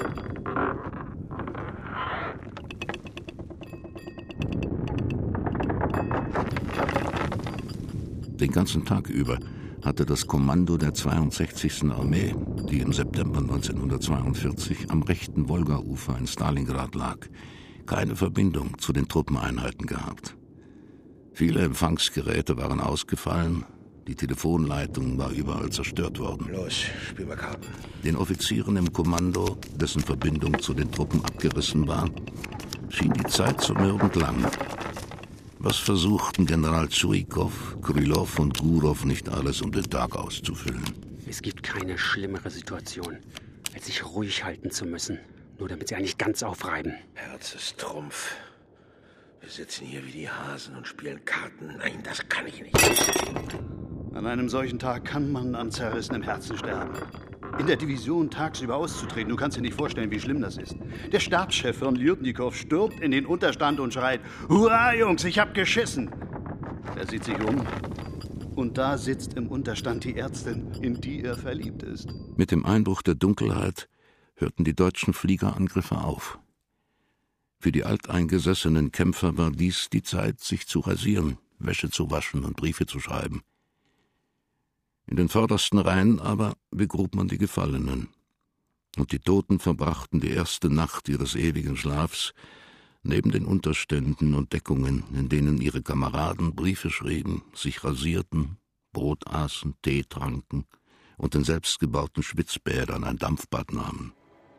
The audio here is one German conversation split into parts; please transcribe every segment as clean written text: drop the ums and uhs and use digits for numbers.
Den ganzen Tag über hatte das Kommando der 62. Armee, die im September 1942 am rechten Wolgaufer in Stalingrad lag, keine Verbindung zu den Truppeneinheiten gehabt. Viele Empfangsgeräte waren ausgefallen, die Telefonleitung war überall zerstört worden. Los, spiel mal Karten. Den Offizieren im Kommando, dessen Verbindung zu den Truppen abgerissen war, schien die Zeit zermürbend lang. Was versuchten General Tschurikow, Krylow und Gurow nicht alles, um den Tag auszufüllen? Es gibt keine schlimmere Situation, als sich ruhig halten zu müssen, nur damit sie eigentlich ganz aufreiben. Herz ist Trumpf. Wir sitzen hier wie die Hasen und spielen Karten. Nein, das kann ich nicht. An einem solchen Tag kann man an zerrissenem Herzen sterben. In der Division tagsüber auszutreten, du kannst dir nicht vorstellen, wie schlimm das ist. Der Stabschef von Ljutnikow stürmt in den Unterstand und schreit: Hurra, Jungs, ich hab geschissen! Er sieht sich um und da sitzt im Unterstand die Ärztin, in die er verliebt ist. Mit dem Einbruch der Dunkelheit hörten die deutschen Fliegerangriffe auf. Für die alteingesessenen Kämpfer war dies die Zeit, sich zu rasieren, Wäsche zu waschen und Briefe zu schreiben. In den vordersten Reihen aber begrub man die Gefallenen. Und die Toten verbrachten die erste Nacht ihres ewigen Schlafs neben den Unterständen und Deckungen, in denen ihre Kameraden Briefe schrieben, sich rasierten, Brot aßen, Tee tranken und in selbstgebauten Schwitzbädern ein Dampfbad nahmen.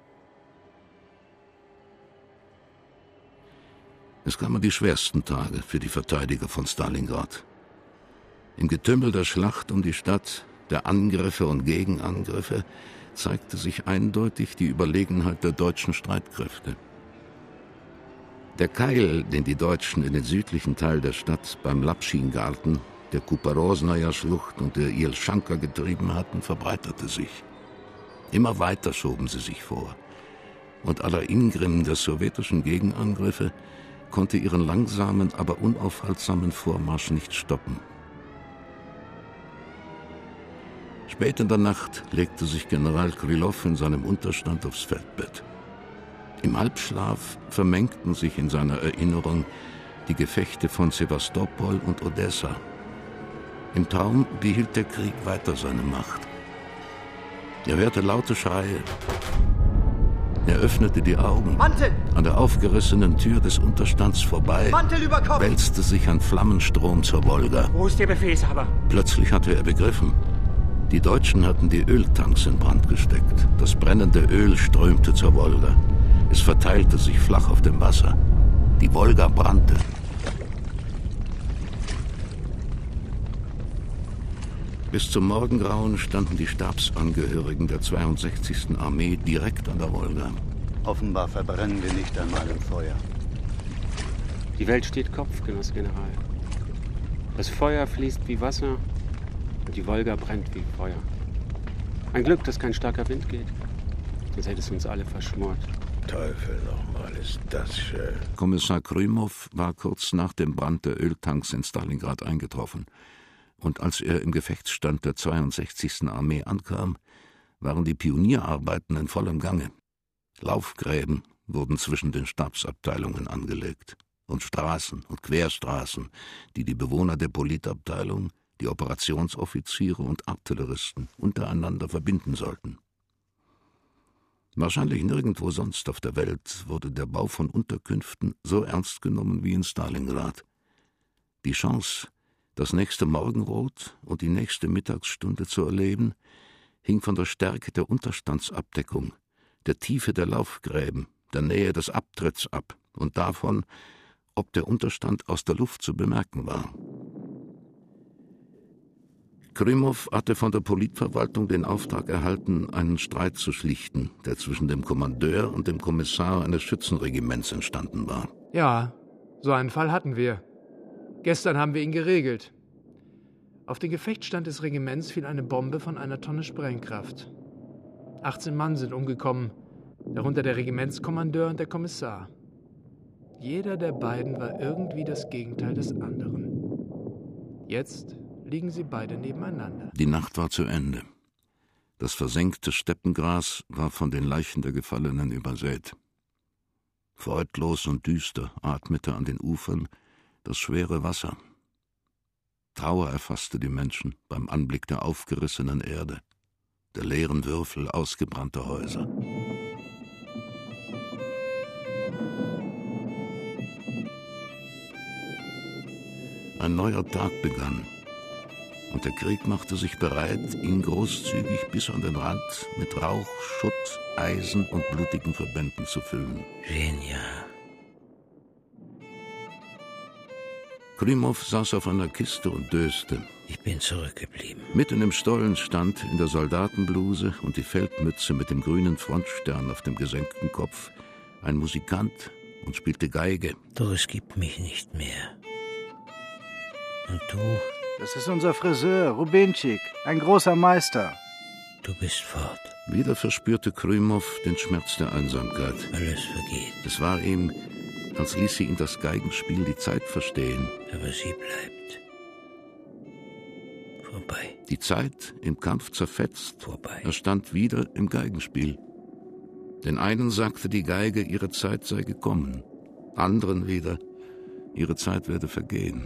Es kamen die schwersten Tage für die Verteidiger von Stalingrad. Im Getümmel der Schlacht um die Stadt, der Angriffe und Gegenangriffe, zeigte sich eindeutig die Überlegenheit der deutschen Streitkräfte. Der Keil, den die Deutschen in den südlichen Teil der Stadt beim Lapschin-Garten, der Kuparosnaja-Schlucht und der Ilschanka getrieben hatten, verbreiterte sich. Immer weiter schoben sie sich vor. Und aller Ingrimm der sowjetischen Gegenangriffe konnte ihren langsamen, aber unaufhaltsamen Vormarsch nicht stoppen. Spät in der Nacht legte sich General Krylow in seinem Unterstand aufs Feldbett. Im Halbschlaf vermengten sich in seiner Erinnerung die Gefechte von Sewastopol und Odessa. Im Traum behielt der Krieg weiter seine Macht. Er hörte laute Schreie. Er öffnete die Augen. Mantel! An der aufgerissenen Tür des Unterstands vorbei Mantel über Kopf! wälzte sich ein Flammenstrom zur Wolga. Wo ist der Befehlshaber? Plötzlich hatte er begriffen. Die Deutschen hatten die Öltanks in Brand gesteckt. Das brennende Öl strömte zur Wolga. Es verteilte sich flach auf dem Wasser. Die Wolga brannte. Bis zum Morgengrauen standen die Stabsangehörigen der 62. Armee direkt an der Wolga. Offenbar verbrennen wir nicht einmal im Feuer. Die Welt steht Kopf, Genoss General. Das Feuer fließt wie Wasser und die Wolga brennt wie Feuer. Ein Glück, dass kein starker Wind geht. Sonst hätte es uns alle verschmort. Teufel nochmal, ist das schön. Kommissar Krymow war kurz nach dem Brand der Öltanks in Stalingrad eingetroffen. Und als er im Gefechtsstand der 62. Armee ankam, waren die Pionierarbeiten in vollem Gange. Laufgräben wurden zwischen den Stabsabteilungen angelegt und Straßen und Querstraßen, die die Bewohner der Politabteilung, die Operationsoffiziere und Artilleristen untereinander verbinden sollten. Wahrscheinlich nirgendwo sonst auf der Welt wurde der Bau von Unterkünften so ernst genommen wie in Stalingrad. Die Chance, das nächste Morgenrot und die nächste Mittagsstunde zu erleben, hing von der Stärke der Unterstandsabdeckung, der Tiefe der Laufgräben, der Nähe des Abtritts ab und davon, ob der Unterstand aus der Luft zu bemerken war. Krymow hatte von der Politverwaltung den Auftrag erhalten, einen Streit zu schlichten, der zwischen dem Kommandeur und dem Kommissar eines Schützenregiments entstanden war. Ja, so einen Fall hatten wir. Gestern haben wir ihn geregelt. Auf den Gefechtsstand des Regiments fiel eine Bombe von einer Tonne Sprengkraft. 18 Mann sind umgekommen, darunter der Regimentskommandeur und der Kommissar. Jeder der beiden war irgendwie das Gegenteil des anderen. Jetzt liegen sie beide nebeneinander. Die Nacht war zu Ende. Das versenkte Steppengras war von den Leichen der Gefallenen übersät. Freudlos und düster atmete an den Ufern das schwere Wasser. Trauer erfasste die Menschen beim Anblick der aufgerissenen Erde, der leeren Würfel ausgebrannter Häuser. Ein neuer Tag begann, und der Krieg machte sich bereit, ihn großzügig bis an den Rand mit Rauch, Schutt, Eisen und blutigen Verbänden zu füllen. Genial. Klimov saß auf einer Kiste und döste. Ich bin zurückgeblieben. Mitten im Stollen stand, in der Soldatenbluse und die Feldmütze mit dem grünen Frontstern auf dem gesenkten Kopf, ein Musikant und spielte Geige. Doch es gibt mich nicht mehr. Und du? Das ist unser Friseur, Rubenschik, ein großer Meister. Du bist fort. Wieder verspürte Klimov den Schmerz der Einsamkeit. Alles vergeht. Es war ihm, als ließe ihn das Geigenspiel die Zeit verstehen. Aber sie bleibt. Vorbei. Die Zeit im Kampf zerfetzt. Vorbei. Er stand wieder im Geigenspiel. Den einen sagte die Geige, ihre Zeit sei gekommen. Anderen wieder, ihre Zeit werde vergehen.